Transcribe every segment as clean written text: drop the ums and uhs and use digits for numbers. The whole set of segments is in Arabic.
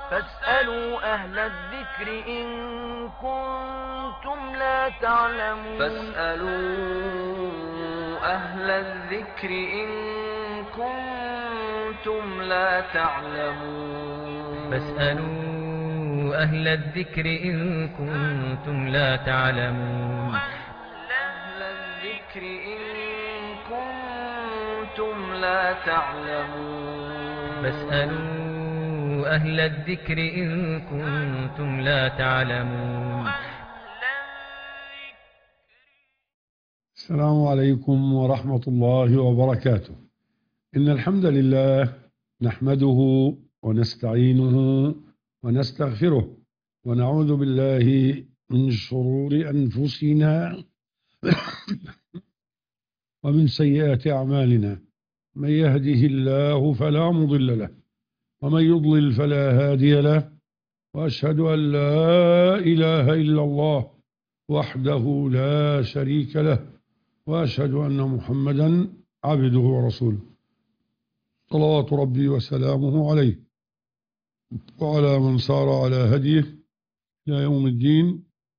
فاسألوا أهل الذكر إن كنتم لا تعلمون. أهل الذكر إن كنتم لا تعلمون. فاسألوا أهل الذكر إن كنتم لا تعلمون. أهل الذكر إن كنتم لا تعلمون. فاسألوا أهل الذكر إن كنتم لا تعلمون. السلام عليكم ورحمة الله وبركاته. إن الحمد لله نحمده ونستعينه ونستغفره ونعوذ بالله من شرور أنفسنا ومن سيئات أعمالنا. من يهده الله فلا مضل له ومن يضلل فلا هادي له، وأشهد أن لا إله إلا الله وحده لا شريك له، وأشهد أن محمدا عبده ورسوله صلوات ربي وسلامه عليه وعلى من سار على هديه إلى يوم الدين.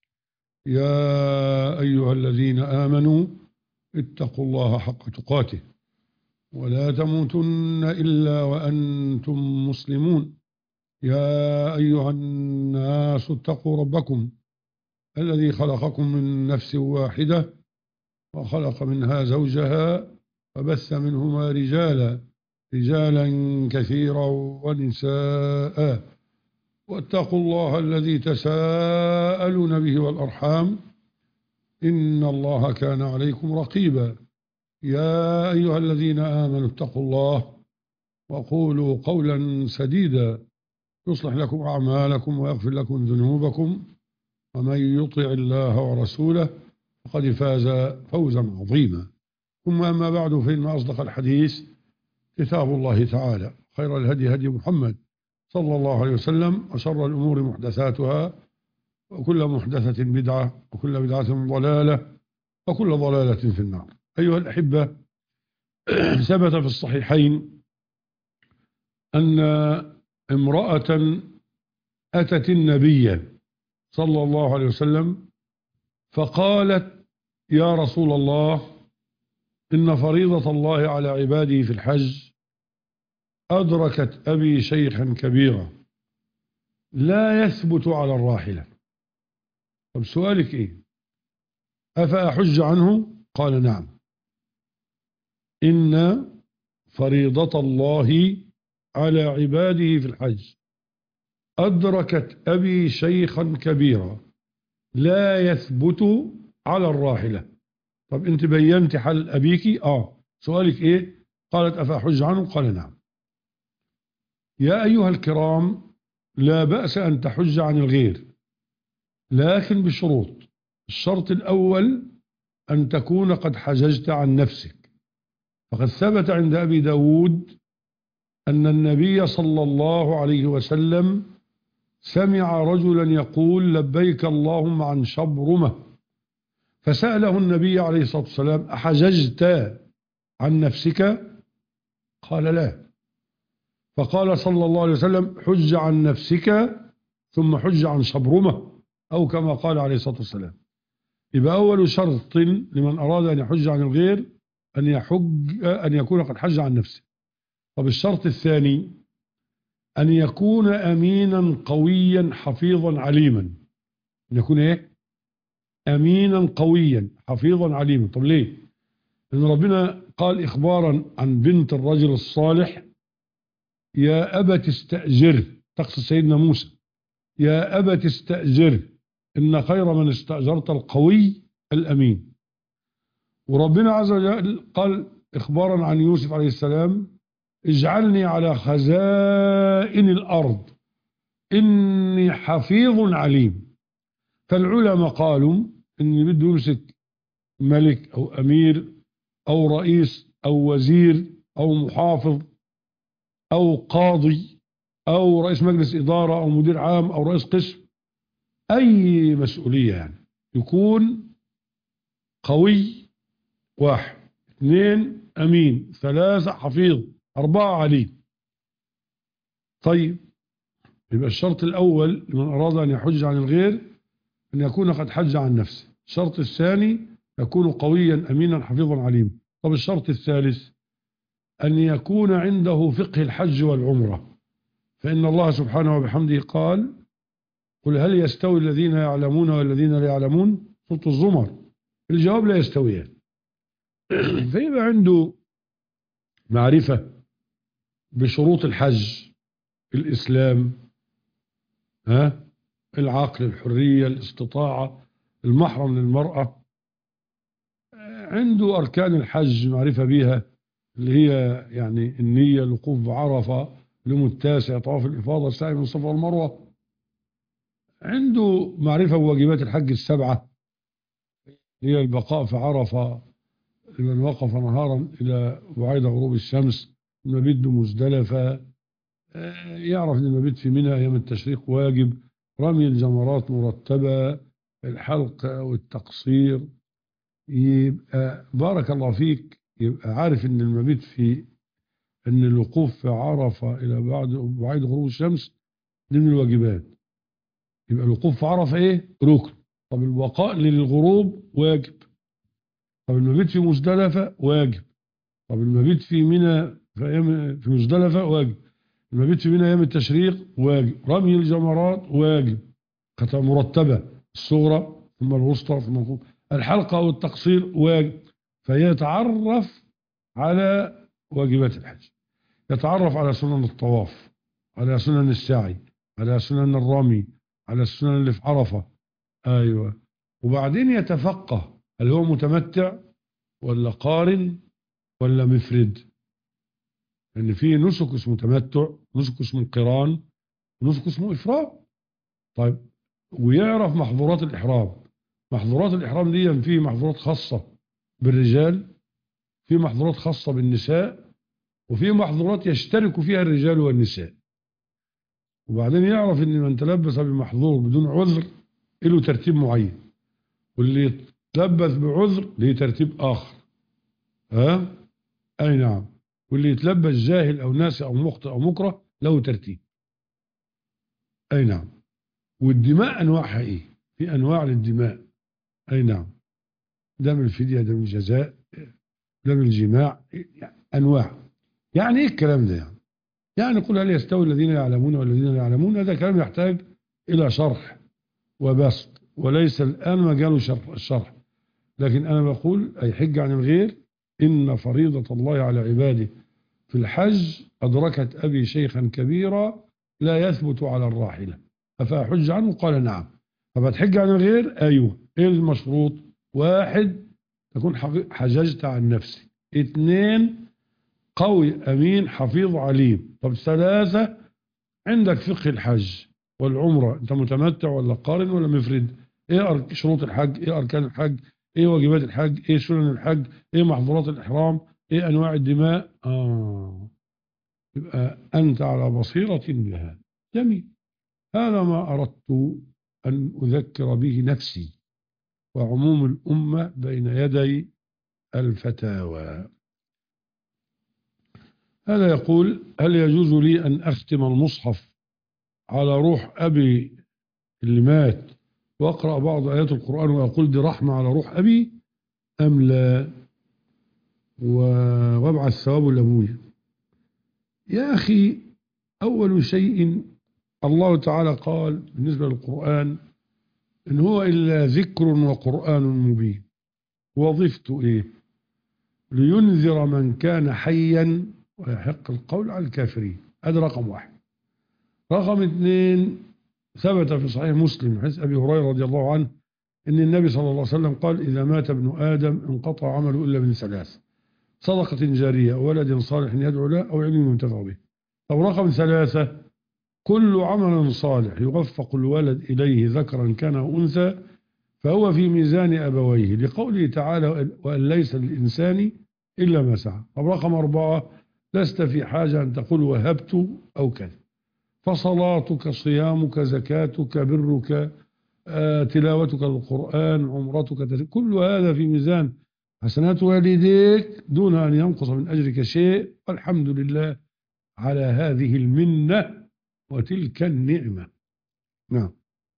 يا أيها الذين آمنوا اتقوا الله حق تقاته ولا تموتن إلا وأنتم مسلمون. يا أيها الناس اتقوا ربكم الذي خلقكم من نفس واحدة وخلق منها زوجها وبث منهما رجالا كثيرا ونساء، واتقوا الله الذي تساءلون به والأرحام إن الله كان عليكم رقيبا. يا أيها الذين آمنوا اتقوا الله وقولوا قولا سديدا يصلح لكم أعمالكم ويغفر لكم ذنوبكم، ومن يطع الله ورسوله فقد فاز فوزا عظيما. ثم أما بعد، فإن أصدق الحديث كتاب الله تعالى، خير الهدي هدي محمد صلى الله عليه وسلم، وشر الأمور محدثاتها، وكل محدثة بدعة، وكل بدعة ضلالة، وكل ضلالة في النار. أيها الأحبة، ثبت في الصحيحين أن امرأة أتت النبي صلى الله عليه وسلم فقالت: يا رسول الله، إن فريضة الله على عباده في الحج أدركت أبي شيخا كبيرا لا يثبت على الراحلة. طب سؤالك إيه؟ أفأحج عنه؟ قال: نعم. إن فريضة الله على عباده في الحج أدركت أبي شيخا كبيرا لا يثبت على الراحلة. طب أنت بينت حل أبيك؟ سؤالك إيه؟ قالت: أفأحج عنه؟ قال: نعم. يا أيها الكرام، لا بأس أن تحج عن الغير، لكن بشروط. الشرط الأول أن تكون قد حججت عن نفسك، فقد ثبت عند أبي داود أن النبي صلى الله عليه وسلم سمع رجلا يقول: لبيك اللهم عن شبرمة، فسأله النبي عليه الصلاة والسلام: أحججت عن نفسك؟ قال: لا. فقال صلى الله عليه وسلم: حج عن نفسك ثم حج عن شبرمة، أو كما قال عليه الصلاة والسلام. يبقى أول شرط لمن أراد أن يحج عن الغير أن يكون قد حج عن نفسه. طب الشرط الثاني أن يكون أمينا قويا حفيظا عليما. أن يكون إيه؟ أمينا قويا حفيظا عليما. طب ليه؟ لأن ربنا قال إخبارا عن بنت الرجل الصالح: يا أبت استأجره، تقصد سيدنا موسى: يا أبت استأجره إن خير من استأجرت القوي الأمين. وربنا عز وجل قال إخبارا عن يوسف عليه السلام: اجعلني على خزائن الأرض إني حفيظ عليم. فالعلماء قالوا إن بده يمسك ملك أو أمير أو رئيس أو وزير أو محافظ أو قاضي أو رئيس مجلس إدارة أو مدير عام أو رئيس قسم، أي مسؤولية يعني، يكون قوي، 1، 2 أمين، 3 حفيظ، 4 عليم. طيب يبقى الشرط الأول لمن أراد أن يحج عن الغير أن يكون قد حج عن نفسه. الشرط الثاني يكون قويا أمينا حفيظا عليما. طب الشرط الثالث أن يكون عنده فقه الحج والعمرة، فإن الله سبحانه وبحمده قال: قل هل يستوي الذين يعلمون والذين لا يعلمون؟ سورة الزمر. الجواب: لا يستويان. فيبقى عنده معرفة بشروط الحج: الإسلام، العقل، الحرية، الاستطاعة، المحرم للمرأة. عنده أركان الحج معرفة بيها، اللي هي يعني النية، الوقوف بعرفة، اليوم التاسع، طواف الإفاضة، السعي من الصفا والمروة. عنده معرفة بواجبات الحج السبعة، هي البقاء في عرفة لمن وقف نهارا إلى بعيد غروب الشمس، المبيت بمزدلفة، يعرف أن المبيت في منى أيام التشريق واجب، رمي الجمرات مرتبة، الحلق والتقصير. يبقى بارك الله فيك، يبقى عارف أن المبيت أن الوقوف في عرفة إلى بعيد غروب الشمس دي من الواجبات. يبقى الوقوف في عرفة ركن. طب البقاء للغروب واجب. طب المبيت في مزدلفة واجب. طب المبيت في منى في مزدلفة واجب. المبيت في منى أيام التشريق واجب. رمي الجمرات واجب مرتبة، الصغرى ثم الوسطى ثم الكبرى. الحلقة والتقصير واجب. فيتعرف على واجبات الحج، يتعرف على سنن الطواف، على سنن السعي، على سنن الرمي، على السنن اللي في عرفة. أيوة. وبعدين يتفقه هل هو متمتع ولا قارن ولا مفرد، لأن يعني في نسك اسمه تمتع، نسك اسمه قران، نسك اسمه إفراد. طيب، ويعرف محظورات الإحرام. محظورات الإحرام دي في محظورات خاصة بالرجال، في محظورات خاصة بالنساء، وفي محظورات يشترك فيها الرجال والنساء. وبعدين يعرف ان من تلبس بمحظور بدون عذر له ترتيب معين، واللي يتلبس بعذر له ترتيب آخر. أي نعم. واللي يتلبس جاهل أو ناسي أو مخطئ أو مكره له ترتيب. أي نعم. والدماء أنواعها في أنواع للدماء. أي نعم. دم الفدية، دم الجزاء، دم الجماع، أنواع. يعني إيه الكلام ده؟ يعني قل هل يستوي الذين يعلمون والذين لا يعلمون؟ هذا كلام يحتاج إلى شرح وبسط، وليس الآن مجال الشرح. لكن أنا بقول أي حج عن الغير، إن فريضة الله على عباده في الحج أدركت أبي شيخا كبيرا لا يثبت على الراحلة أفأحج عنه؟ قال نعم. فبتحج عن الغير؟ أيوه. إيه المشروط؟ 1 تكون حججت عن نفسي. 2 قوي أمين حفيظ عليم. طب 3 عندك فقه الحج والعمرة، أنت متمتع ولا قارن ولا مفرد؟ إيه شروط الحج؟ إيه أركان الحج؟ إيه واجبات الحج؟ إيه سنن الحج؟ إيه محظورات الإحرام؟ إيه أنواع الدماء؟ يبقى أنت على بصيرة بها. جميل. هذا ما أردت أن أذكر به نفسي وعموم الأمة بين يدي الفتاوى. هذا يقول: هل يجوز لي أن أختم المصحف على روح أبي اللي مات وأقرأ بعض آيات القرآن وأقول دي رحمة على روح أبي أم لا، وابعث ثوابه لأبويا؟ يا أخي، أول شيء الله تعالى قال بالنسبة للقرآن إن هو إلا ذكر وقرآن مبين. وظيفته إيه؟ لينذر من كان حيا ويحق القول على الكافرين. هذا رقم 1. رقم 2 ثبت في صحيح مسلم من حديث أبي هريرة رضي الله عنه إن النبي صلى الله عليه وسلم قال: إذا مات ابن آدم انقطع عمله إلا من 3: صدقة جارية، ولد صالح يدعو له، أو علم ينتفع به. طب رقم 3: كل عمل صالح يوفق الولد إليه ذكرا كان أو أنثى فهو في ميزان أبويه، لقوله تعالى: وأن ليس للإنسان إلا ما سعى. طب رقم 4: لست في حاجة أن تقول وهبت أو كذا. فصلاتك، صيامك، زكاتك، برك، تلاوتك للقرآن، عمرتك، كل هذا في ميزان حسنات والديك دون أن ينقص من أجرك شيء. والحمد لله على هذه المنة وتلك النعمة. نعم.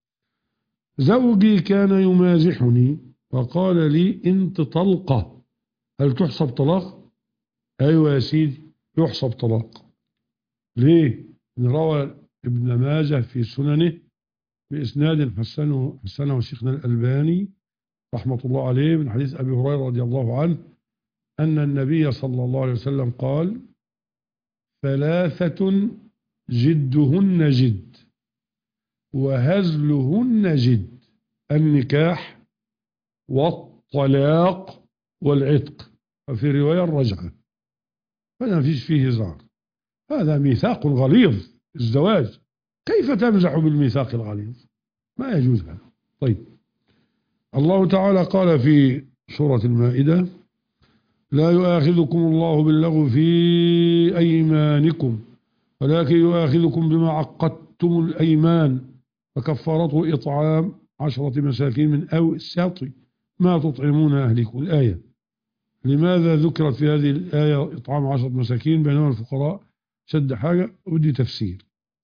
زوجي كان يمازحني وقال لي انت طلقة، هل تحسب طلاق؟ ايوه يا سيدي يحسب طلاق. ليه؟ روى ابن ماجه في سننه بإسناد حسنه شيخنا الألباني رحمة الله عليه من حديث أبي هريرة رضي الله عنه أن النبي صلى الله عليه وسلم قال: ثلاثة جدهن جد وهزلهن جد، النكاح والطلاق والعتق، وفي رواية الرجعة، فلا فيش فيه هزار. هذا ميثاق غليظ الزواج، كيف تمزح بالميثاق الغليظ؟ ما يجوز هذا. طيب، الله تعالى قال في سورة المائدة: لا يؤاخذكم الله باللغو في أيمانكم ولكن يؤاخذكم بما عقدتم الأيمان فكفارته إطعام 10 مساكين من أوسط ما تطعمون أهلكم. الآية لماذا ذكرت في هذه الآية إطعام 10 مساكين بينما الفقراء شد حاجة؟ ودي تفسير.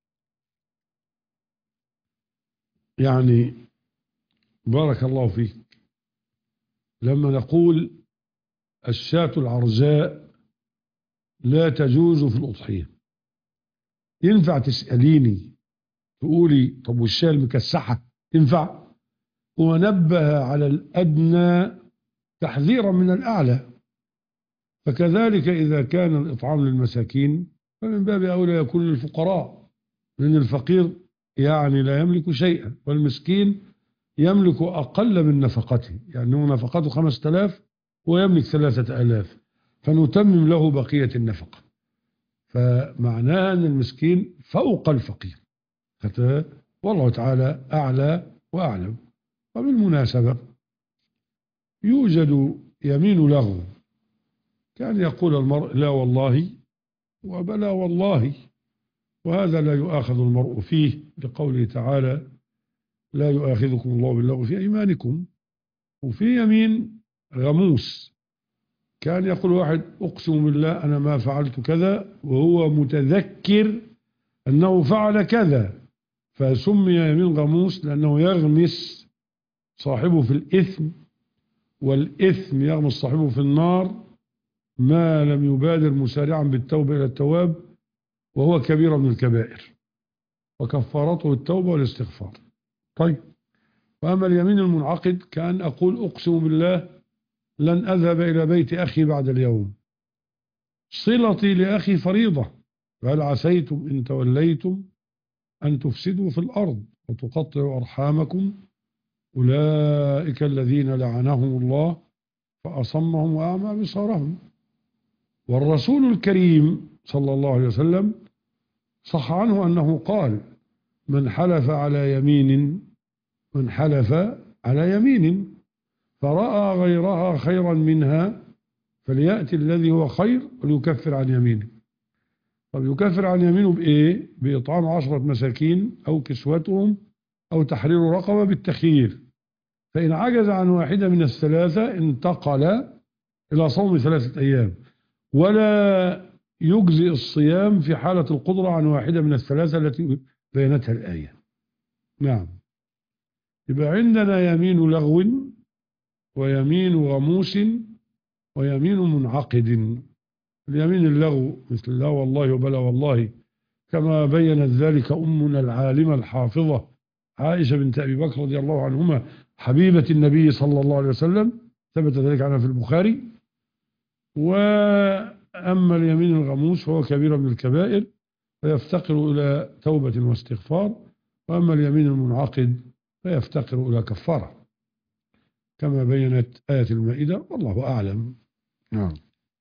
يعني بارك الله فيك، لما نقول الشاة العرجاء لا تجوز في الأضحية، ينفع تسأليني تقولي طب والشاة المكسحة ينفع؟ ونبه على الأدنى تحذيرا من الأعلى. فكذلك إذا كان الإطعام للمساكين فمن باب أولى يكون للفقراء، لأن الفقير يعني لا يملك شيئا والمسكين يملك أقل من نفقته، يعني هو نفقته 5000 ويملك 3000، فنتمم له بقية النفقة، فمعناها أن المسكين فوق الفقير. والله تعالى أعلى وأعلم. وبالمناسبة يوجد يمين لغو، كان يقول المرء لا والله وبلا والله، وهذا لا يؤاخذ المرء فيه لقوله تعالى: لا يؤاخذكم الله باللغو في أيمانكم. وفي يمين غموس، كان يقول واحد أقسم بالله أنا ما فعلت كذا وهو متذكر أنه فعل كذا، فسمي يمين غموس لأنه يغمس صاحبه في الإثم، والإثم يغمس صاحبه في النار ما لم يبادر مسارعا بالتوبة إلى التواب، وهو كبير من الكبائر، وكفارته التوبة والاستغفار. طيب، وأما اليمين المنعقد كان أقول أقسم بالله لن أذهب إلى بيت أخي بعد اليوم، صلتي لأخي فريضة، فهل عسيتم إن توليتم أن تفسدوا في الأرض وتقطعوا أرحامكم أولئك الذين لعنهم الله فأصمهم وأعمى بصارهم. والرسول الكريم صلى الله عليه وسلم صح عنه أنه قال: من حلف على يمين فرأى غيرها خيرا منها فليأتي الذي هو خير وليكفر عن يمينه. طب يكفر عن يمينه بإيه؟ بإطعام 10 مساكين أو كسوتهم أو تحرير رقبة بالتخيير، فإن عجز عن واحدة من الثلاثة انتقل إلى صوم 3 أيام، ولا يجزئ الصيام في حالة القدرة عن واحدة من الثلاثة التي بينتها الآية. نعم، يبقى عندنا يمين لغو ويمين غموس ويمين منعقد. اليمين اللغو مثل لا والله وبلا والله، كما بينت ذلك أمنا العالمة الحافظة عائشة بنت أبي بكر رضي الله عنهما حبيبة النبي صلى الله عليه وسلم، ثبت ذلك عنها في البخاري. وأما اليمين الغموس فهو كبير من الكبائر فيفتقر إلى توبة واستغفار، وأما اليمين المنعقد فيفتقر إلى كفارة كما بينت آية المائدة، والله أعلم. نعم.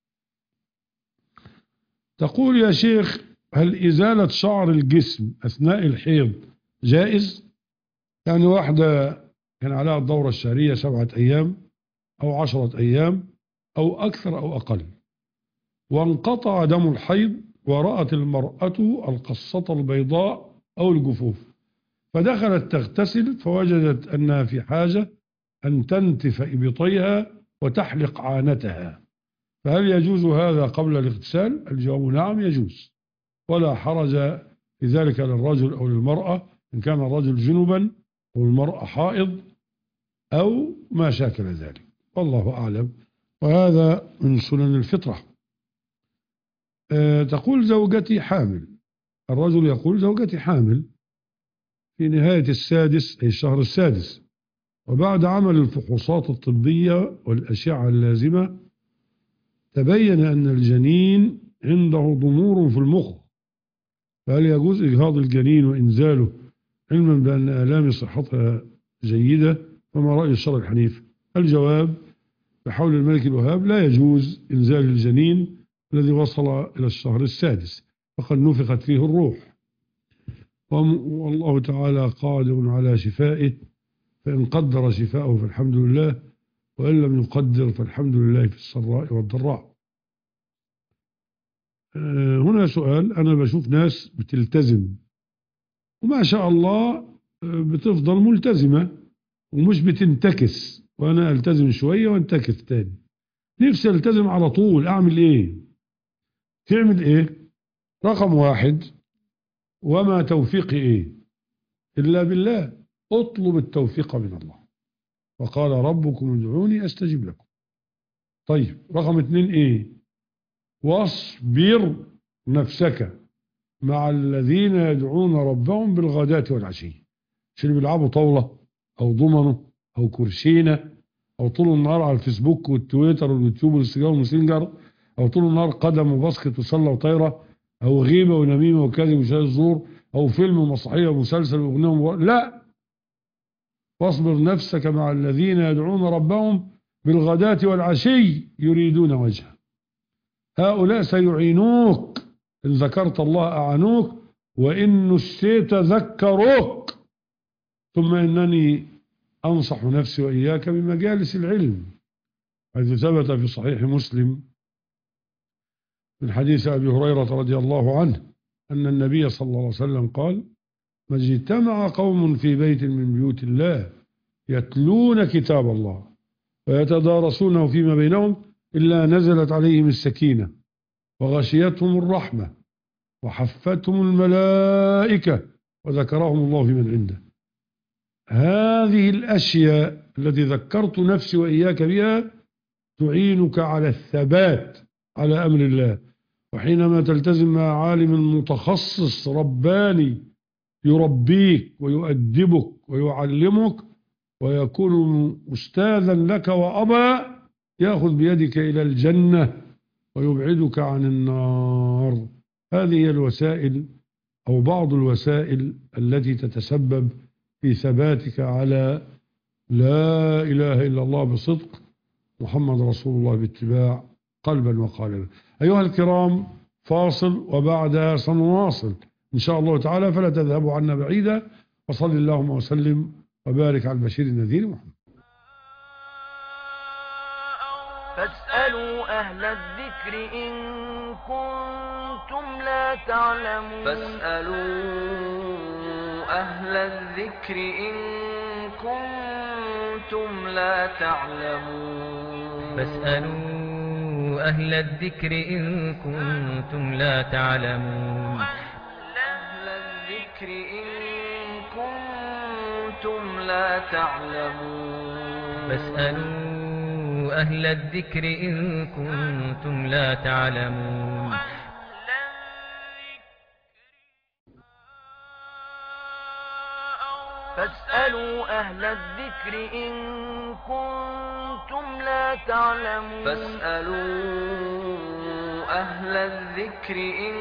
تقول يا شيخ: هل إزالة شعر الجسم أثناء الحيض جائز؟ يعني واحدة كان عليها الدورة الشهرية 7 أيام أو 10 أيام أو أكثر أو أقل، وانقطع دم الحيض ورأت المرأة القصة البيضاء أو الجفوف، فدخلت تغتسل فوجدت أنها في حاجة أن تنتف إبطيها وتحلق عانتها، فهل يجوز هذا قبل الاغتسال؟ الجواب نعم يجوز، ولا حرج لذلك للرجل أو للمرأة إن كان الرجل جنبا أو المرأة حائض أو ما شاكل ذلك، والله أعلم. وهذا من سنن الفطرة. تقول زوجتي حامل، الرجل يقول زوجتي حامل في نهاية السادس أي الشهر السادس، وبعد عمل الفحوصات الطبية والأشعة اللازمة تبين أن الجنين عنده ضمور في المخ، فهل يجوز إجهاض الجنين وإنزاله علما بأن آلام صحتها جيدة؟ فما رأي الشرع الحنيف؟ الجواب بحول الملك الوهاب لا يجوز إنزال الجنين الذي وصل إلى الشهر السادس فقد نفخت فيه الروح، والله تعالى قادر على شفائه، فإن قدر شفاءه فالحمد لله، وإن لم يقدر فالحمد لله في السراء والضراء. هنا سؤال، أنا بشوف ناس بتلتزم وما شاء الله بتفضل ملتزمة ومش بتنتكس، وأنا ألتزم شوية وانتكس تاني، نفسي ألتزم على طول، أعمل إيه؟ تعمل إيه؟ رقم واحد، وما توفيقي إيه إلا بالله، اطلب التوفيق من الله، وقال ربكم ادعوني أستجب لكم. طيب رقم اتنين إيه؟ واصبر نفسك مع الذين يدعون ربهم بالغداة والعشي، مش اللي بيلعبوا طاولة أو ضمنه أو كرسينة أو طول النهار على الفيسبوك والتويتر واليوتيوب والانستجرام والماسنجر، أو طول النهار قدم وباسكت وصلة وطايرة، أو غيبة ونميمة وكذب وشهادة زور، أو فيلم ومسرحية ومسلسل وأغنية لا، واصبر نفسك مع الذين يدعون ربهم بالغداة والعشي يريدون وجهه، هؤلاء سيعينوك إن ذكرت الله أعانوك، وإن نسيت ذكروك. ثم إنني أنصح نفسي وإياك بمجالس العلم، حيث ثبت في صحيح مسلم من حديث أبي هريرة رضي الله عنه أن النبي صلى الله عليه وسلم قال: ما اجتمع قوم في بيت من بيوت الله يتلون كتاب الله ويتدارسونه فيما بينهم إلا نزلت عليهم السكينة وغشيتهم الرحمة وحفتهم الملائكة وذكرهم الله في من عنده. هذه الأشياء التي ذكرت نفسي وإياك بها تعينك على الثبات على أمر الله، وحينما تلتزم مع عالم متخصص رباني يربيك ويؤدبك ويعلمك ويكون أستاذا لك وأبا، يأخذ بيدك إلى الجنة ويبعدك عن النار. هذه هي الوسائل أو بعض الوسائل التي تتسبب في ثباتك على لا إله إلا الله بصدق، محمد رسول الله باتباع قلبا وقالبا. أيها الكرام، فاصل وبعدها سنواصل إن شاء الله تعالى، فلا تذهبوا عنا بعيدا، وصل اللهم وسلم وبارك على البشير النذير محمد. فاسألوا أهل الذكر إن كنتم لا تعلمون. فاسألوا أهل الذكر إن كنتم لا تعلمون. فاسألوا أهل الذكر إن كنتم لا تعلمون. أهل الذكر إن كنتم لا تعلمون. فاسألوا أهل الذكر إن كنتم لا تعلمون. فاسألوا أهل الذكر إن كنتم لا تعلمون. فاسألوا أهل الذكر إن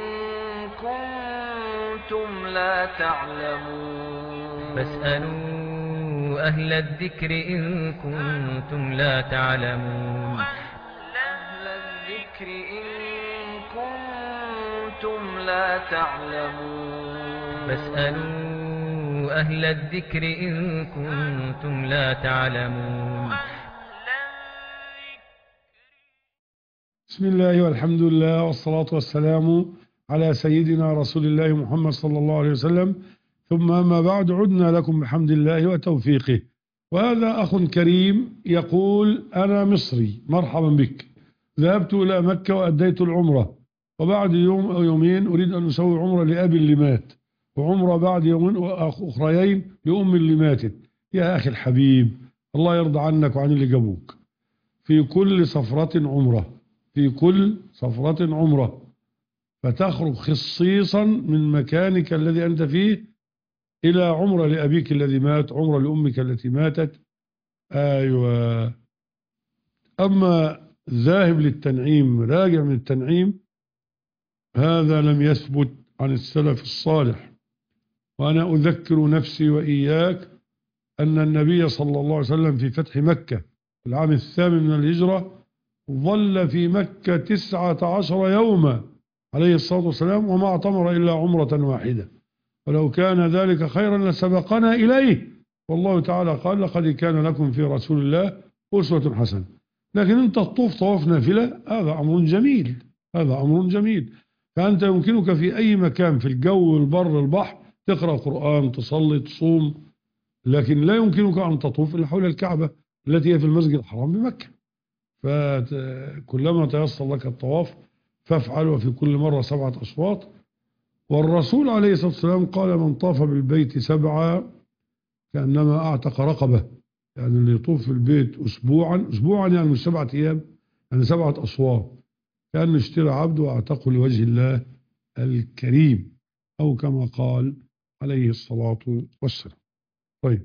كنتم لا تعلمون. فاسألوا أهل الذكر إن كنتم لا تعلمون. أهل الذكر إن كنتم لا تعلمون. فاسألوا أهل الذكر إن كنتم لا تعلمون. بسم الله والحمد لله والصلاة والسلام على سيدنا رسول الله محمد صلى الله عليه وسلم، ثم أما بعد، عدنا لكم بحمد الله وتوفيقه. وهذا أخ كريم يقول: أنا مصري، مرحبا بك، ذهبت إلى مكة وأديت العمرة، وبعد يوم أو يومين أريد أن أسوي عمرة لأبي اللي مات، وعمرة بعد يومين أخريين لأم اللي ماتت. يا أخي الحبيب، الله يرضى عنك وعن اللي جابوك. في كل سفرة عمرة، في كل سفرة عمرة، فتخرج خصيصا من مكانك الذي أنت فيه إلى عمرة لأبيك الذي مات، عمرة لأمك التي ماتت. أيوة. أما ذاهب للتنعيم راجع من التنعيم، هذا لم يثبت عن السلف الصالح. وأنا أذكر نفسي وإياك أن النبي صلى الله عليه وسلم في فتح مكة في العام 8 من الهجرة ظل في مكة 19 يوما عليه الصلاة والسلام، وما اعتمر إلا عمرة واحدة، ولو كان ذلك خيرا لسبقنا إليه. والله تعالى قال: لقد كان لكم في رسول الله أسوة حسنة. لكن أنت تطوف طواف نافلة، هذا أمر جميل، هذا أمر جميل. فأنت يمكنك في أي مكان، في الجو، البر، البحر، تقرأ قرآن، تصلي، تصوم، لكن لا يمكنك أن تطوف إلا حول الكعبة التي هي في المسجد الحرام بمكة. فكلما تيسر لك الطواف فافعل، وفي كل مرة 7 أشواط. والرسول عليه الصلاة والسلام قال: من طاف بالبيت 7 كأنما أعتق رقبة. يعني اللي يطوف في البيت أسبوعا يعني مش 7 أيام، يعني 7 أشواط، كأنه اشترى عبد وأعتقه لوجه الله الكريم، أو كما قال عليه الصلاة والسلام. طيب،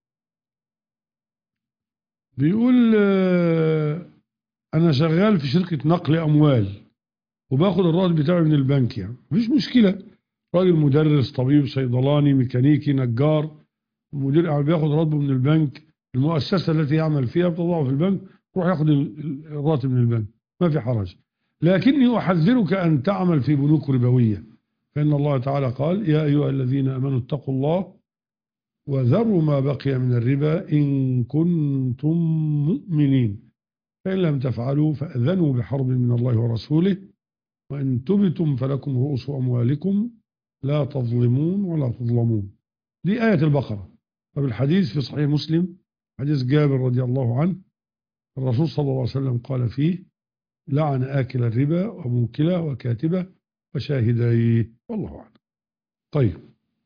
بيقول أنا شغال في شركة نقل أموال وباخد الراتب بتاعي من البنك، يعني مفيش مشكلة. راجل مدرس، طبيب، صيدلاني، ميكانيكي، نجار، مدير بياخد راتبه من البنك. المؤسسة التي يعمل فيها بتضعه في البنك، روح ياخد الراتب من البنك، ما في حرج. لكني أحذرك أن تعمل في بنوك ربوية، فإن الله تعالى قال: يا أيها الذين آمنوا اتقوا الله وذروا ما بقي من الربا إن كنتم مؤمنين، فإن لم تفعلوا فأذنوا بحرب من الله ورسوله، وإن تبتم فلكم رؤوس أموالكم لا تظلمون ولا تظلمون. دي آية البقرة. فبالحديث في صحيح مسلم حديث جابر رضي الله عنه، الرسول صلى الله عليه وسلم قال فيه: لعن آكل الربا وموكله وكاتبه وشاهديه، والله أعلم. طيب،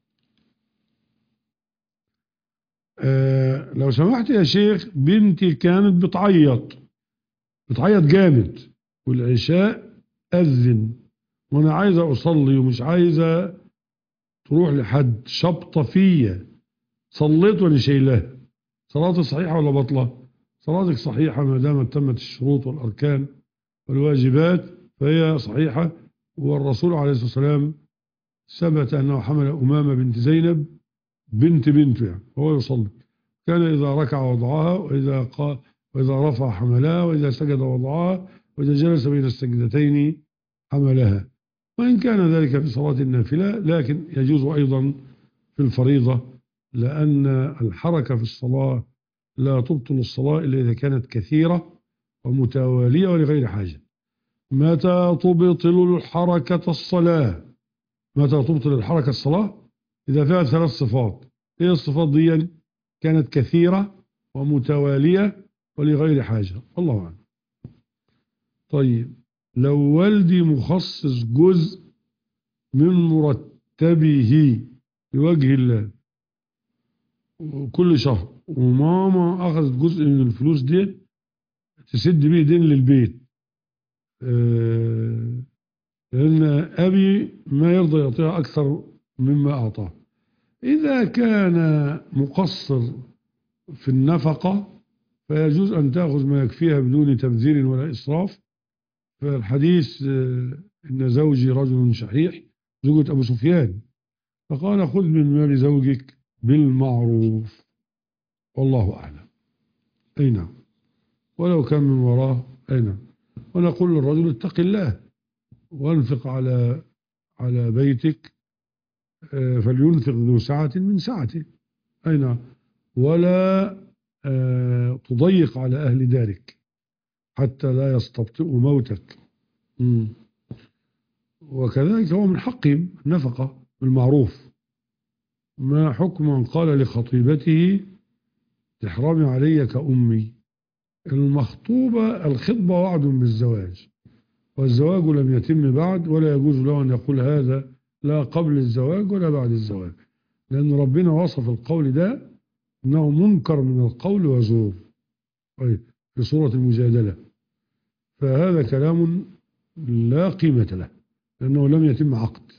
لو سمحت يا شيخ، بنتي كانت بتعيط جامد، والعشاء أذن، وأنا عايزة أصلي ومش عايزة تروح لحد، شبطة فيا، صليت وأنا شايلها، صلاتي صحيحة ولا بطلة؟ صلاتك صحيحة ما دامت تمت الشروط والأركان والواجبات، فهي صحيحة. والرسول عليه الصلاة والسلام ثبت أنه حمل أمامة بنت زينب بنته، يعني وهو يصلي، كان إذا ركع وضعها، وإذا رفع حملها، وإذا سجد وضعها، وإذا جلس بين السجدتين حملها. وإن كان ذلك في صلاة النافلة، لكن يجوز أيضا في الفريضة، لأن الحركة في الصلاة لا تبطل الصلاة إلا إذا كانت كثيرة ومتوالية ولغير حاجة. متى تبطل الحركة الصلاة؟ متى تبطل الحركة الصلاة؟ إذا فيها 3 صفات. إيه الصفات دي؟ كانت كثيرة ومتوالية ولغير حاجة، الله أعلم. طيب، لو والدي مخصص جزء من مرتبه لوجه الله كل شهر، وماما أخذت جزء من الفلوس دي تسد بيه دين للبيت، لأن أبي ما يرضى يعطيها أكثر مما أعطاه. إذا كان مقصر في النفقة فيجوز أن تأخذ ما يكفيها بدون تبذير ولا إسراف. فالحديث: إن زوجي رجل شحيح، زوجة أبو سفيان، فقال: خذ من مال زوجك بالمعروف، والله أعلم. أي نعم، ولو كان من وراه، أي نعم. ونقول للرجل: اتق الله وانفق على بيتك، فلينفق ذو سعة من سعته، أي نعم، ولا تضيق على أهل دارك حتى لا يستبطئوا موتك. وكذلك هو من حقهم النفقة بالمعروف. ما حكم من قال لخطيبته: تحرمي علي كأمي؟ الخطبة وعد بالزواج، والزواج لم يتم بعد، ولا يجوز له أن يقول هذا لا قبل الزواج ولا بعد الزواج، لأن ربنا وصف القول ده أنه منكر من القول وزور في سورة المجادلة. فهذا كلام لا قيمة له لأنه لم يتم عقد.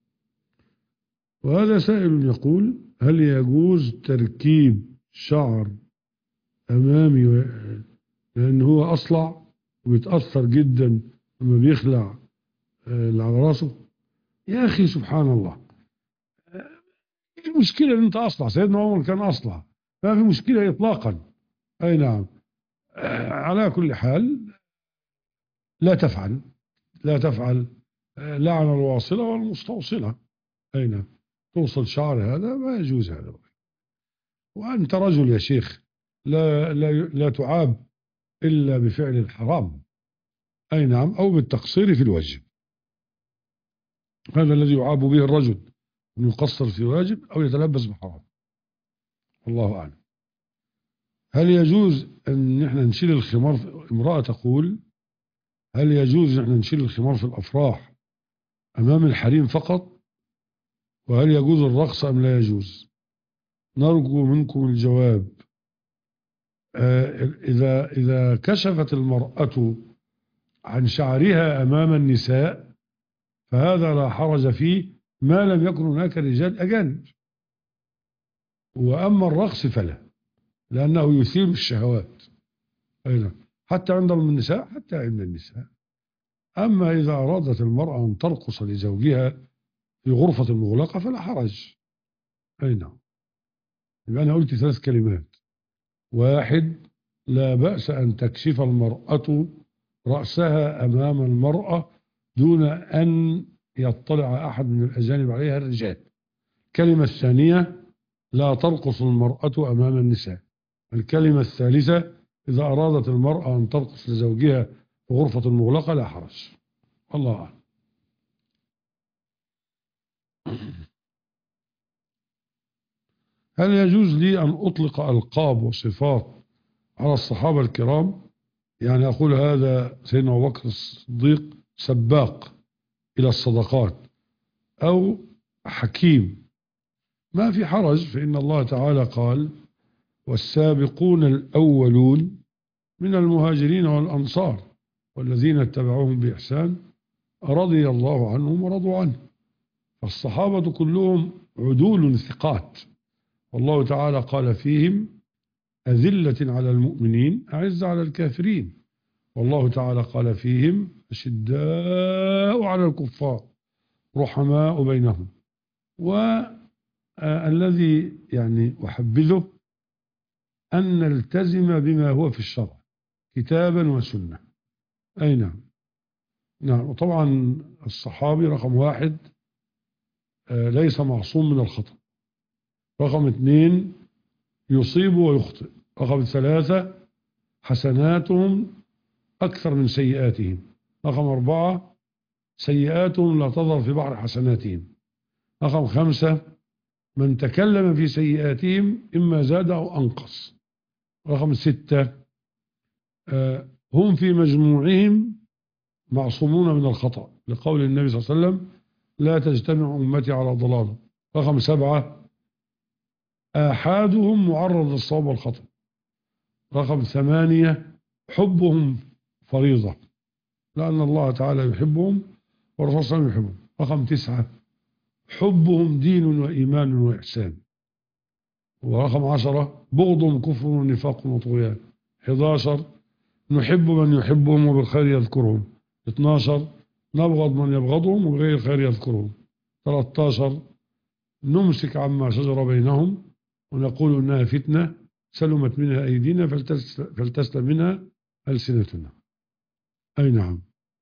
وهذا سائل يقول: هل يجوز تركيب شعر أمامي لأن هو أصلع وبيتأثر جدا لما بيخلع اللي على راسه؟ يا أخي سبحان الله، المشكلة أن أنت أصلع، سيدنا عمر كان أصلع، ما في مشكلة إطلاقا. أي نعم. على كل حال لا تفعل لعن الواصلة والمستوصلة. أي نعم، توصل شعر هذا ما يجوز هذا. وأنت رجل يا شيخ، لا تعاب إلا بفعل الحرام. أي نعم، أو بالتقصير في الواجب. هذا الذي يعاب به الرجل، أن يقصر في واجب أو يتلبس بحرام. الله أعلم. هل يجوز أن نحن نشيل الخمار؟ امرأة تقول: هل يجوز أن نحن نشيل الخمار في الأفراح أمام الحريم فقط؟ وهل يجوز الرقص أم لا يجوز؟ نرجو منكم الجواب. إذا كشفت المرأة عن شعرها أمام النساء فهذا لا حرج فيه ما لم يكن هناك رجال أجانب. وأما الرقص فلا، لأنه يثير الشهوات حتى عند النساء. أما إذا أرادت المرأة أن ترقص لزوجها في غرفة مغلقة فلا حرج. أي نعم. يبقى أنا قلت 3 كلمات: 1، لا بأس أن تكشف المرأة رأسها أمام المرأة دون أن يطلع أحد من الأجانب عليها الرجال. الكلمة الثانية: لا ترقص المرأة أمام النساء. الكلمة الثالثة: إذا أرادت المرأة أن ترقص لزوجها في غرفة مغلقة لا حرج. الله أعلم. هل يجوز لي أن أطلق ألقاب وصفات على الصحابة الكرام؟ يعني أقول هذا سيدنا أبو بكر الصديق سباق إلى الصدقات، أو حكيم، ما في حرج، فإن الله تعالى قال: والسابقون الأولون من المهاجرين والأنصار والذين اتبعوهم بإحسان رضي الله عنهم ورضوا عنه. فالصحابة كلهم عدول ثقات، والله تعالى قال فيهم: أذلة على المؤمنين أعز على الكافرين. والله تعالى قال فيهم: أشداء على الكفار رحماء بينهم. والذي يعني أحبذه أن نلتزم بما هو في الشرع كتابا وسنة. أي نعم. نعم. وطبعا الصحابي رقم 1 ليس معصوم من الخطأ. رقم 2 يصيب ويخطئ. رقم 3 حسناتهم أكثر من سيئاتهم. رقم 4 سيئاتهم لا تظهر في بحر حسناتهم. رقم 5 من تكلم في سيئاتهم إما زاد أو أنقص. رقم 6 هم في مجموعهم معصومون من الخطأ، لقول النبي صلى الله عليه وسلم: لا تجتمع أمتي على ضلال. رقم 7 آحادهم معرض للصواب والخطأ. رقم 8 حبهم فريضة، لأن الله تعالى يحبهم والرسول صلى الله عليه وسلم يحبهم. رقم 9 حبهم دين وإيمان وإحسان. ورقم 10 بغضهم كفر ونفاق وطغيان. 11 نحب من يحبهم وبالخير يذكرهم. 12 نبغض من يبغضهم وبغير الخير يذكرهم. 13 نمسك عما شجر بينهم ونقول إنها فتنة سلمت منها أيدينا فلتسلم منها ألسنتنا. أي نعم.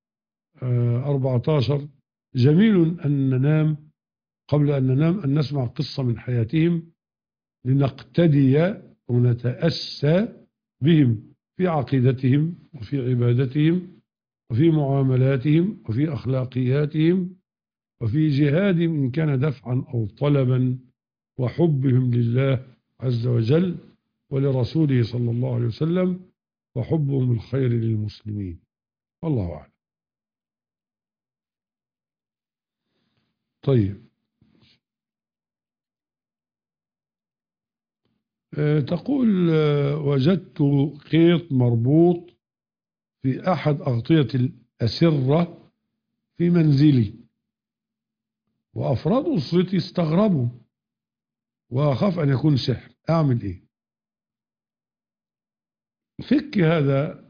14 جميل أن ننام قبل أن ننام أن نسمع قصة من حياتهم لنقتدي ونتأسى بهم في عقيدتهم وفي عبادتهم وفي معاملاتهم وفي أخلاقياتهم وفي جهادهم إن كان دفعا أو طلبا، وحبهم لله عز وجل ولرسوله صلى الله عليه وسلم، وحبهم الخير للمسلمين. والله أعلم. طيب، تقول وجدت خيط مربوط في أحد أغطية الأسرة في منزلي، وأفراد أسرتي استغربوا وأخاف أن يكون سحر، أعمل إيه؟ فك هذا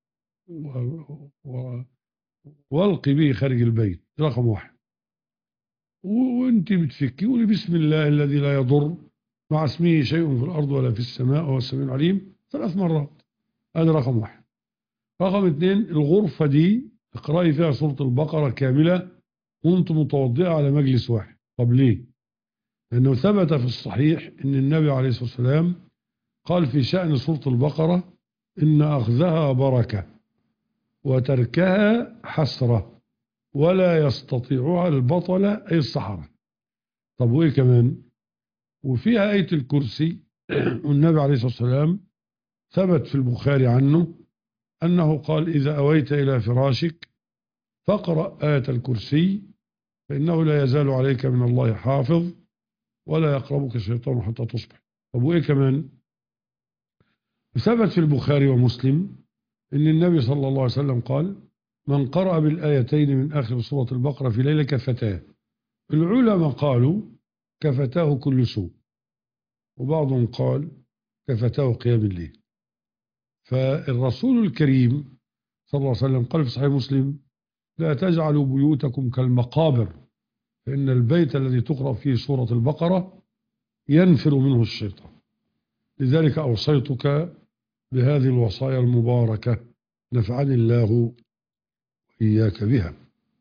والقي به خارج البيت، رقم 1. وانت بتفكي قولي بسم الله الذي لا يضر مع اسمه شيء في الأرض ولا في السماء وهو السميع العليم 3 مرات. هذا رقم 1. رقم 2، الغرفة دي اقرأي فيها سورة البقرة كاملة وانت متوضئة على مجلس واحد. طب ليه؟ لأنه ثبت في الصحيح أن النبي عليه الصلاة والسلام قال في شأن سورة البقرة إن أخذها بركة وتركها حسرة ولا يستطيعها البطلة أي السحرة. طب وإيه كمان؟ وفيها آية الكرسي والنبي عليه الصلاة والسلام ثبت في البخاري عنه أنه قال إذا أويت إلى فراشك فاقرأ آية الكرسي فإنه لا يزال عليك من الله حافظ ولا يقربك الشيطان حتى تصبح. طب وإيه كمان؟ ثبت في البخاري ومسلم أن النبي صلى الله عليه وسلم قال من قرأ بالآيتين من آخر سورة البقرة في ليلة كفتاه. العلماء قالوا كفتاه كل سوء، وبعضهم قال كفتاه قيام الليل. فالرسول الكريم صلى الله عليه وسلم قال في صحيح مسلم لا تجعلوا بيوتكم كالمقابر فإن البيت الذي تقرأ فيه سورة البقرة ينفر منه الشيطان. لذلك أوصيتك بهذه الوصايا المباركة نفعني الله وإياك بها.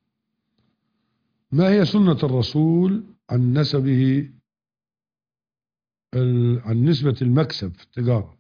ما هي سنة الرسول عن نسبه عن نسبة المكسب في التجارة؟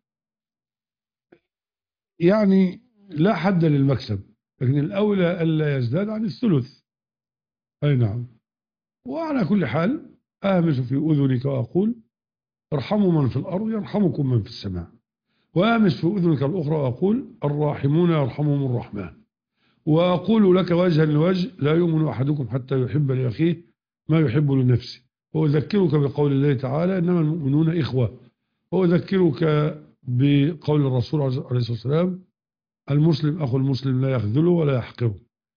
يعني لا حد للمكسب، لكن الأولى ألا يزداد عن الثلث. أي نعم. وعلى كل حال آمس في أذنك وأقول ارحموا من في الأرض يرحمكم من في السماء، وآمس في أذنك الأخرى وأقول الراحمون يرحمهم الرحمن، وأقول لك وجها لوجه لا يؤمن أحدكم حتى يحب لأخيه ما يحب لنفسه، وأذكرك بقول الله تعالى إنما المؤمنون إخوة، وأذكرك بقول الرسول عليه الصلاة والسلام المسلم أخو المسلم لا يخذله ولا يحقره،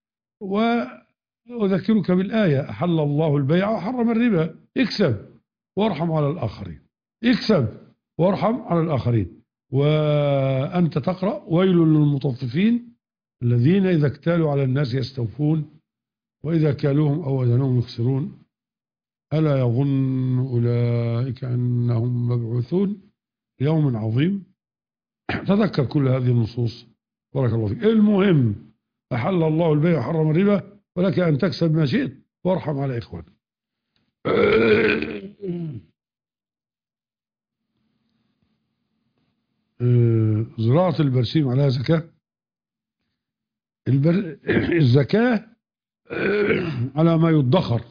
وأذكرك بالآية أحل الله البيع وحرم الربا، اكسب وارحم على الآخرين، اكسب وارحم على الآخرين. وأنت تقرأ ويل للمطففين الذين إذا اكتالوا على الناس يستوفون وإذا كالوهم أو وزنوهم يخسرون ألا يظن أولئك أنهم مبعوثون يوم عظيم. تذكر كل هذه النصوص بارك الله فيك. المهم أحل الله البيع وحرم الربا ولك أن تكسب ما شئت وارحم على إخوانك. زراعة البرسيم عليها زكاة؟ الزكاة على ما يدخر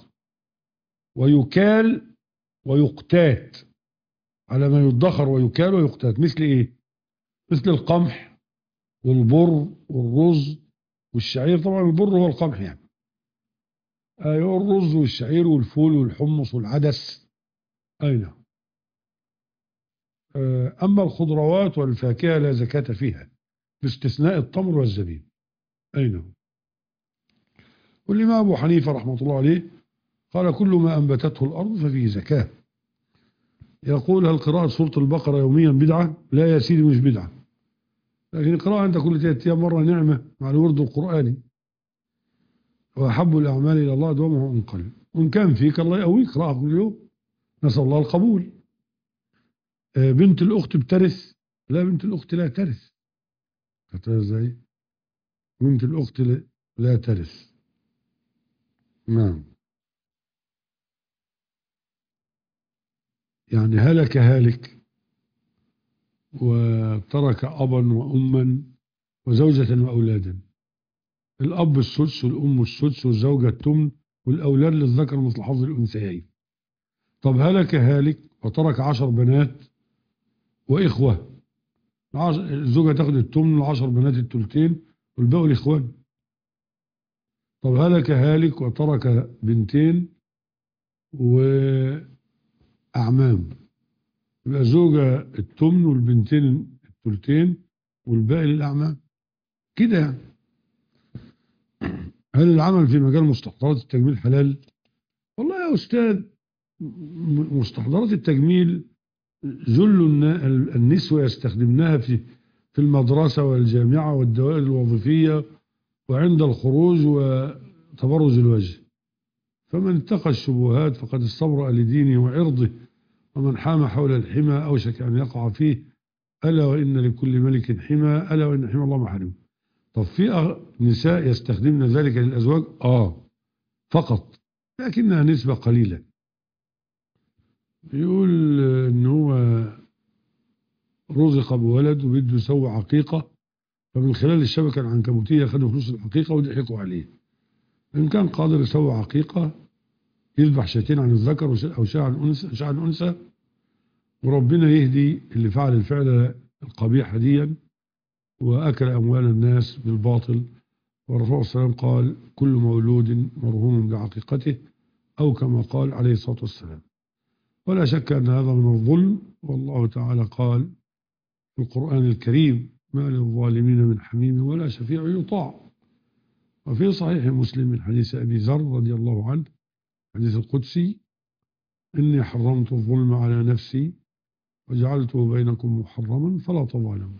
ويكال ويقتات، على ما يدخر ويكال ويقتات. مثل ايه؟ مثل القمح والبر والرز والشعير. طبعا البر هو القمح يعني. ايوه الرز والشعير والفول والحمص والعدس. اين اما الخضروات والفاكهه لا زكاه فيها باستثناء التمر والزبيب. اين والامام ابو حنيفه رحمه الله عليه قال كل ما انبتته الارض ففيه زكاه. يقول هل قراءه سوره البقره يوميا بدعه؟ لا يا سيدي مش بدعه، لكن القراءه عند كل 3 أيام مره نعمه مع الورد القراني. واحب الاعمال الى الله دوامه ان قل، وان كان فيك الله يقويك اقراها كل يوم نسال الله القبول. بنت الاخت بترث؟ لا بنت الاخت لا ترث. ازاي؟ بنت الاخت لا ترث. نعم. يعني هلك هالك وترك أبا وأما وزوجة وأولادا. الأب السدس والأم السدس والزوجة الثمن والأولاد للذكر مثل حظ الأنثيين. طب هلك هالك وترك 10 بنات وإخوة، الزوجة تاخد الثمن ال10 بنات الثلثين والباقي الإخوان. طب هلك هالك وترك بنتين وأعمام، يبقى زوجة التمن والبنتين الثلثين والباقي للأعمام كده يعني. هل العمل في مجال مستحضرات التجميل حلال؟ والله يا أستاذ، مستحضرات التجميل ذل النسوة يستخدمناها في المدرسة والجامعة والدوائر الوظيفية وعند الخروج وتبرز الوجه، فمن اتقى الشبهات فقد استبرأ لدينه وعرضه، ومن حام حول الحمى أوشك أن يقع فيه، ألا وإن لكل ملك حمى، ألا وإن حمى الله محارمه. طب في نساء يستخدمن ذلك للأزواج؟ فقط، لكنها نسبة قليلة. يقول إن هو رزق بولد وبده يسوي عقيقة، فمن خلال الشبكة العنكبوتية خدوا فلوس العقيقة وضحكوا عليه. إن كان قادر يسوي عقيقة يذبح شاتين عن الذكر أو شاة عن أنثى، وربنا يهدي اللي فعل الفعل القبيح ديا وأكل أموال الناس بالباطل. والرسول صلى الله عليه وسلم قال: كل مولود مرهون بعقيقته، أو كما قال عليه الصلاة والسلام. ولا شك أن هذا من الظلم، والله تعالى قال في القرآن الكريم: ما للظالمين من حميم ولا شفيع يطاع. وفي صحيح مسلم من حديث أبي ذر رضي الله عنه، حديث القدسي: إني حرمت الظلم على نفسي وجعلته بينكم محرما فلا تظالموا.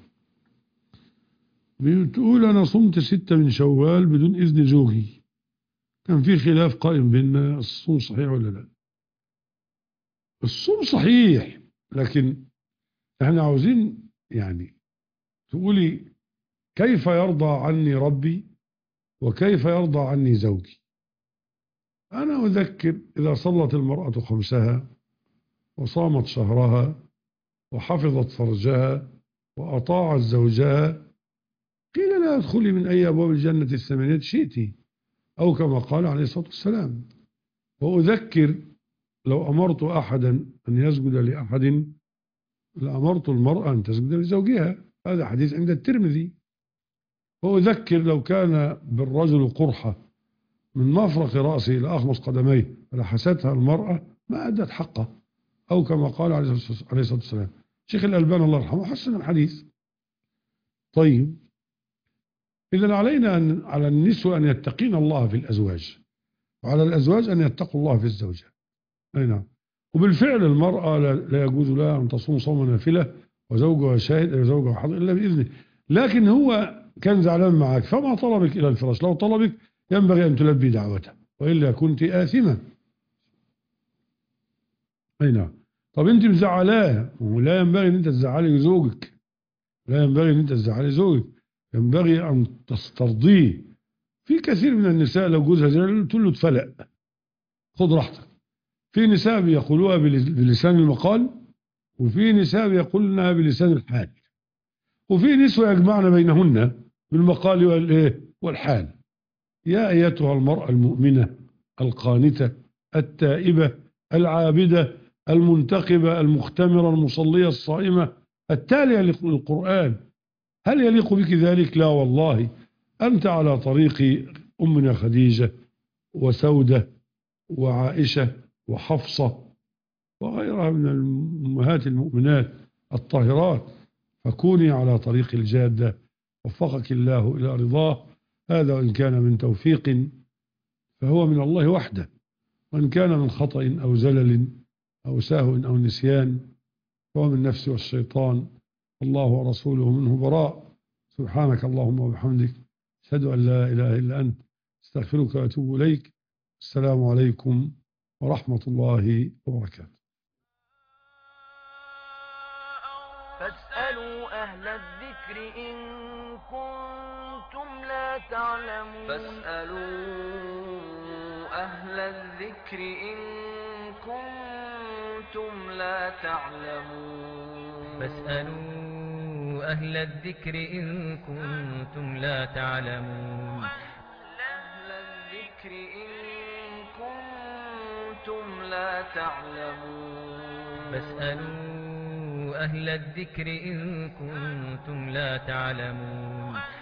بتقول أنا صمت 6 من شوال بدون إذن زوجي، كان في خلاف قائم بيننا، الصوم صحيح ولا لا؟ الصوم صحيح، لكن احنا عاوزين يعني تقولي كيف يرضى عني ربي وكيف يرضى عني زوجي. أنا أذكر إذا صلت المرأة 5 وصامت شهرها وحفظت فرجها وأطاعت زوجها قيل لا ادخلي من أي أبواب الجنة 8 شئتي، أو كما قال عليه الصلاة والسلام. وأذكر لو أمرت أحدا أن يسجد لأحد لأمرت المرأة أن تسجد لزوجها، هذا حديث عند الترمذي. وأذكر لو كان بالرجل قرحة من مفرق رأسه إلى أخمص قدميه فلحستها المرأة ما أدت حقه، أو كما قال عليه الصلاة والسلام. شيخ الألباني الله يرحمه حسن الحديث. طيب، إذن علينا على النسوة أن يتقين الله في الأزواج، وعلى الأزواج أن يتقوا الله في الزوجات. أي نعم. وبالفعل المرأة لا يجوز لها أن تصوم صوم نافلة وزوجها شاهد أو زوجها حاضر إلا بإذنه، لكن هو كان زعلان معك فما طلبك إلى الفراش، لو طلبك ينبغي أن تلبي دعوته وإلا كنت آثمة. أي نعم. طب أنت مزعلاه، ولا ينبغي أن أنت تزعلي زوجك، لا ينبغي أن أنت تزعلي زوجك، ينبغي أن تسترضيه. في كثير من النساء لو جوزها زعل تقول له اتفلق خد راحتك. في نساء بيقولوها بلسان المقال، وفي نساء بيقولنها بلسان الحال، وفي نسوة يجمعن بينهن بالمقال والحال. يا أيتها المرأة المؤمنة القانتة التائبة العابدة المنتقبة المختمرة المصلية الصائمة التالية للقرآن، هل يليق بك ذلك؟ لا والله، أنت على طريق أمنا خديجة وسودة وعائشة وحفصة وغيرها من الأمهات المؤمنات الطاهرات، فكوني على طريق الجادة وفقك الله إلى رضاه. هذا وإن كان من توفيق فهو من الله وحده، وإن كان من خطأ أو زلل أو سهو أو نسيان فهو من نفس والشيطان، الله ورسوله منه براء. سبحانك اللهم وبحمدك، أشهد أن لا إله إلا أنت، استغفرك وأتوب إليك. السلام عليكم ورحمة الله وبركاته. فاسألوا أهل الذكر إن كنتم لا تعلمون. فاسألوا أهل الذكر إن كنتم لا تعلمون. فاسألوا أهل الذكر إن كنتم لا تعلمون. أهل الذكر إن كنتم لا تعلمون. فاسألوا أهل الذكر إن كنتم لا تعلمون.